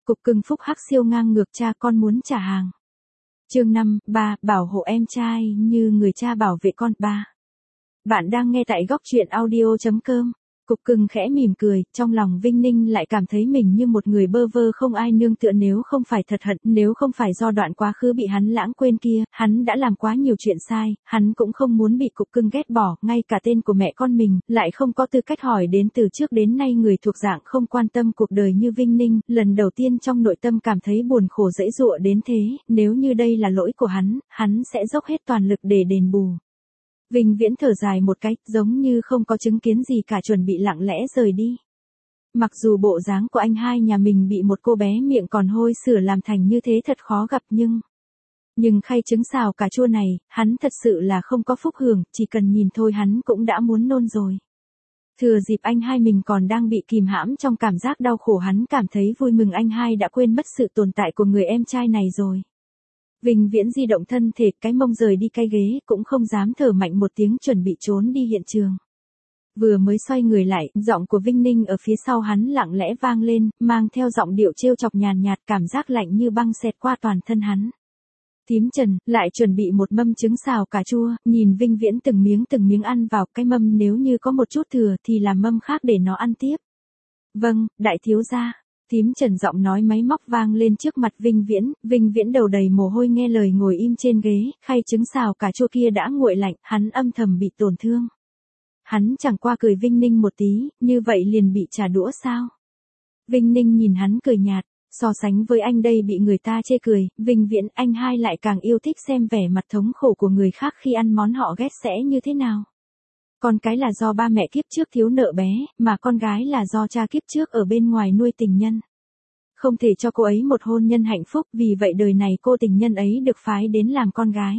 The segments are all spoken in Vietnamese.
Cục cưng phúc hắc siêu ngang ngược cha con muốn trả hàng. Chương 5, 3, bảo hộ em trai như người cha bảo vệ con. 3. Bạn đang nghe tại góc truyện audio.com. Cục cưng khẽ mỉm cười, trong lòng Vinh Ninh lại cảm thấy mình như một người bơ vơ không ai nương tựa, nếu không phải thật hận, nếu không phải do đoạn quá khứ bị hắn lãng quên kia, hắn đã làm quá nhiều chuyện sai, hắn cũng không muốn bị cục cưng ghét bỏ, ngay cả tên của mẹ con mình, lại không có tư cách hỏi đến. Từ trước đến nay người thuộc dạng không quan tâm cuộc đời như Vinh Ninh, lần đầu tiên trong nội tâm cảm thấy buồn khổ dẫy dụa đến thế, nếu như đây là lỗi của hắn sẽ dốc hết toàn lực để đền bù. Vinh Viễn thở dài một cái, giống như không có chứng kiến gì cả, chuẩn bị lặng lẽ rời đi. Mặc dù bộ dáng của anh hai nhà mình bị một cô bé miệng còn hôi sửa làm thành như thế thật khó gặp, nhưng khay trứng xào cà chua này, hắn thật sự là không có phúc hưởng, chỉ cần nhìn thôi hắn cũng đã muốn nôn rồi. Thừa dịp anh hai mình còn đang bị kìm hãm trong cảm giác đau khổ, hắn cảm thấy vui mừng anh hai đã quên mất sự tồn tại của người em trai này rồi. Vinh Viễn di động thân thể, cái mông rời đi cái ghế, cũng không dám thở mạnh một tiếng, chuẩn bị trốn đi hiện trường. Vừa mới xoay người lại, giọng của Vinh Ninh ở phía sau hắn lặng lẽ vang lên, mang theo giọng điệu trêu chọc nhàn nhạt, cảm giác lạnh như băng xẹt qua toàn thân hắn. Thím Trần, lại chuẩn bị một mâm trứng xào cà chua, nhìn Vinh Viễn từng miếng ăn vào, cái mâm nếu như có một chút thừa thì làm mâm khác để nó ăn tiếp. Vâng, đại thiếu gia. Thím Trần giọng nói máy móc vang lên trước mặt Vinh Viễn đầu đầy mồ hôi nghe lời ngồi im trên ghế, khay trứng xào cà chua kia đã nguội lạnh, hắn âm thầm bị tổn thương. Hắn chẳng qua cười Vinh Ninh một tí, như vậy liền bị trả đũa sao? Vinh Ninh nhìn hắn cười nhạt, so sánh với anh đây bị người ta chê cười, Vinh Viễn anh hai lại càng yêu thích xem vẻ mặt thống khổ của người khác khi ăn món họ ghét sẽ như thế nào. Con cái là do ba mẹ kiếp trước thiếu nợ bé, mà con gái là do cha kiếp trước ở bên ngoài nuôi tình nhân. Không thể cho cô ấy một hôn nhân hạnh phúc, vì vậy đời này cô tình nhân ấy được phái đến làm con gái.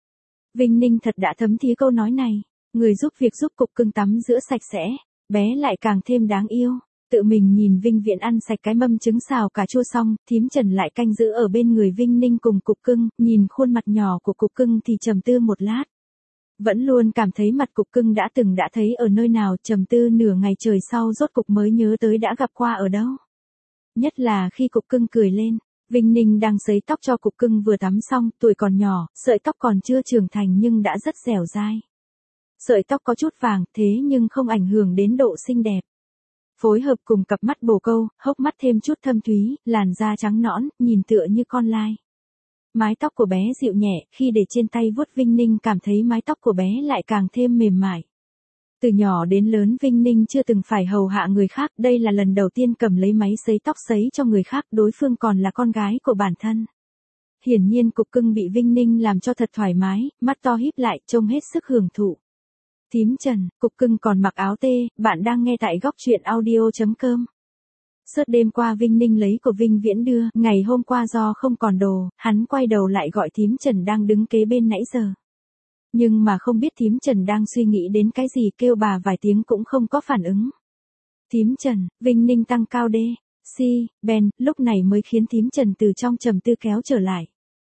Vinh Ninh thật đã thấm thía câu nói này, người giúp việc giúp cục cưng tắm rửa sạch sẽ, bé lại càng thêm đáng yêu. Tự mình nhìn Vinh Viễn ăn sạch cái mâm trứng xào cà chua xong, thím Trần lại canh giữ ở bên người Vinh Ninh cùng cục cưng, nhìn khuôn mặt nhỏ của cục cưng thì trầm tư một lát. Vẫn luôn cảm thấy mặt cục cưng đã thấy ở nơi nào, trầm tư nửa ngày trời sau rốt cục mới nhớ tới đã gặp qua ở đâu. Nhất là khi cục cưng cười lên, Vinh Ninh đang sấy tóc cho cục cưng vừa tắm xong, tuổi còn nhỏ, sợi tóc còn chưa trưởng thành nhưng đã rất dẻo dai. Sợi tóc có chút vàng, thế nhưng không ảnh hưởng đến độ xinh đẹp. Phối hợp cùng cặp mắt bồ câu, hốc mắt thêm chút thâm thúy, làn da trắng nõn, nhìn tựa như con lai. Mái tóc của bé dịu nhẹ, khi để trên tay vuốt Vinh Ninh cảm thấy mái tóc của bé lại càng thêm mềm mại. Từ nhỏ đến lớn Vinh Ninh chưa từng phải hầu hạ người khác, đây là lần đầu tiên cầm lấy máy sấy tóc sấy cho người khác, đối phương còn là con gái của bản thân. Hiển nhiên cục cưng bị Vinh Ninh làm cho thật thoải mái, mắt to híp lại, trông hết sức hưởng thụ. Thím Trần, cục cưng còn mặc áo tê, bạn đang nghe tại góc truyện audio.com. Suốt đêm qua Vinh Ninh lấy của Vinh Viễn đưa, ngày hôm qua do không còn đồ, hắn quay đầu lại gọi thím Trần đang đứng kế bên nãy giờ. Nhưng mà không biết thím Trần đang suy nghĩ đến cái gì, kêu bà vài tiếng cũng không có phản ứng. Thím Trần, Vinh Ninh tăng cao đê, si, ben, lúc này mới khiến thím Trần từ trong trầm tư kéo trở lại.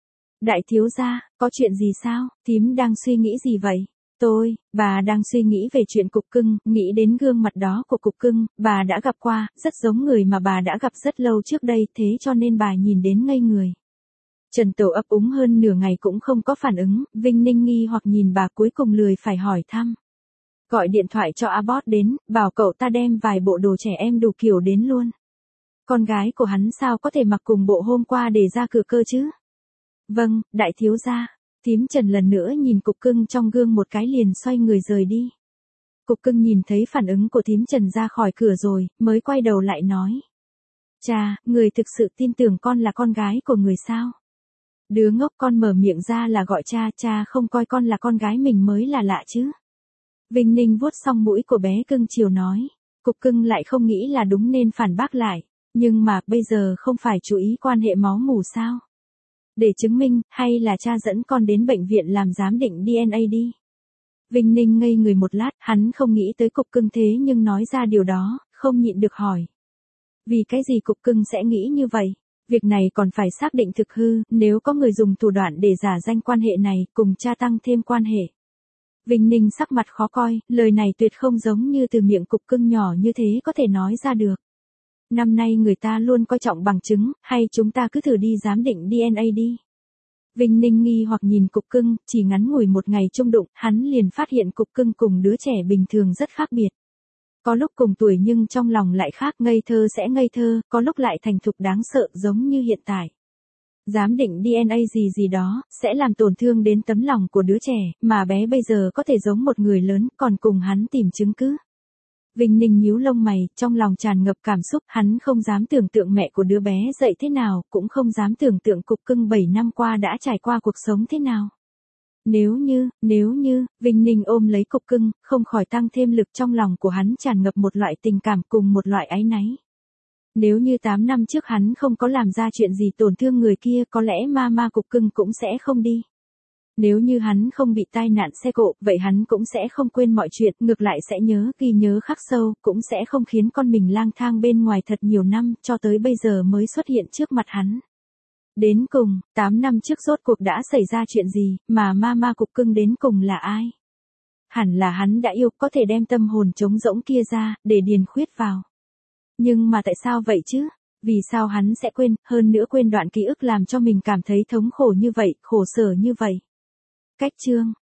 Đại thiếu gia, có chuyện gì sao, thím đang suy nghĩ gì vậy? Bà đang suy nghĩ về chuyện cục cưng, nghĩ đến gương mặt đó của cục cưng, bà đã gặp qua, rất giống người mà bà đã gặp rất lâu trước đây, thế cho nên bà nhìn đến ngây người. Trần Tổ ấp úng hơn nửa ngày cũng không có phản ứng, Vinh Ninh nghi hoặc nhìn bà cuối cùng lười phải hỏi thăm. Gọi điện thoại cho Abbott đến, bảo cậu ta đem vài bộ đồ trẻ em đủ kiểu đến luôn. Con gái của hắn sao có thể mặc cùng bộ hôm qua để ra cửa cơ chứ? Vâng, đại thiếu gia. Thím Trần lần nữa nhìn cục cưng trong gương một cái liền xoay người rời đi. Cục cưng nhìn thấy phản ứng của thím Trần ra khỏi cửa rồi, mới quay đầu lại nói. Cha, người thực sự tin tưởng con là con gái của người sao? Đứa ngốc, con mở miệng ra là gọi cha, cha không coi con là con gái mình mới là lạ chứ. Vinh Ninh vuốt xong mũi của bé cưng chiều nói. Cục cưng lại không nghĩ là đúng nên phản bác lại. Nhưng mà bây giờ không phải chú ý quan hệ máu mủ sao? Để chứng minh, hay là cha dẫn con đến bệnh viện làm giám định DNA đi. Vinh Ninh ngây người một lát, hắn không nghĩ tới cục cưng thế nhưng nói ra điều đó, không nhịn được hỏi. Vì cái gì cục cưng sẽ nghĩ như vậy? Việc này còn phải xác định thực hư, nếu có người dùng thủ đoạn để giả danh quan hệ này, cùng cha tăng thêm quan hệ. Vinh Ninh sắc mặt khó coi, lời này tuyệt không giống như từ miệng cục cưng nhỏ như thế có thể nói ra được. Năm nay người ta luôn coi trọng bằng chứng, hay chúng ta cứ thử đi giám định DNA đi. Vinh Ninh nghi hoặc nhìn cục cưng, chỉ ngắn ngủi một ngày chung đụng, hắn liền phát hiện cục cưng cùng đứa trẻ bình thường rất khác biệt. Có lúc cùng tuổi nhưng trong lòng lại khác, ngây thơ sẽ ngây thơ, có lúc lại thành thục đáng sợ giống như hiện tại. Giám định DNA gì đó, sẽ làm tổn thương đến tấm lòng của đứa trẻ, mà bé bây giờ có thể giống một người lớn, còn cùng hắn tìm chứng cứ. Vinh Ninh nhíu lông mày, trong lòng tràn ngập cảm xúc, hắn không dám tưởng tượng mẹ của đứa bé dậy thế nào, cũng không dám tưởng tượng cục cưng 7 năm qua đã trải qua cuộc sống thế nào. Nếu như, Vinh Ninh ôm lấy cục cưng, không khỏi tăng thêm lực, trong lòng của hắn tràn ngập một loại tình cảm cùng một loại áy náy. Nếu như 8 năm trước hắn không có làm ra chuyện gì tổn thương người kia, có lẽ mama cục cưng cũng sẽ không đi. Nếu như hắn không bị tai nạn xe cộ, vậy hắn cũng sẽ không quên mọi chuyện, ngược lại sẽ ghi nhớ khắc sâu, cũng sẽ không khiến con mình lang thang bên ngoài thật nhiều năm, cho tới bây giờ mới xuất hiện trước mặt hắn. Đến cùng, 8 năm trước rốt cuộc đã xảy ra chuyện gì, mà mama cục cưng đến cùng là ai? Hẳn là hắn đã yêu, có thể đem tâm hồn trống rỗng kia ra, để điền khuyết vào. Nhưng mà tại sao vậy chứ? Vì sao hắn sẽ quên, hơn nữa quên đoạn ký ức làm cho mình cảm thấy thống khổ như vậy, khổ sở như vậy? Cách chương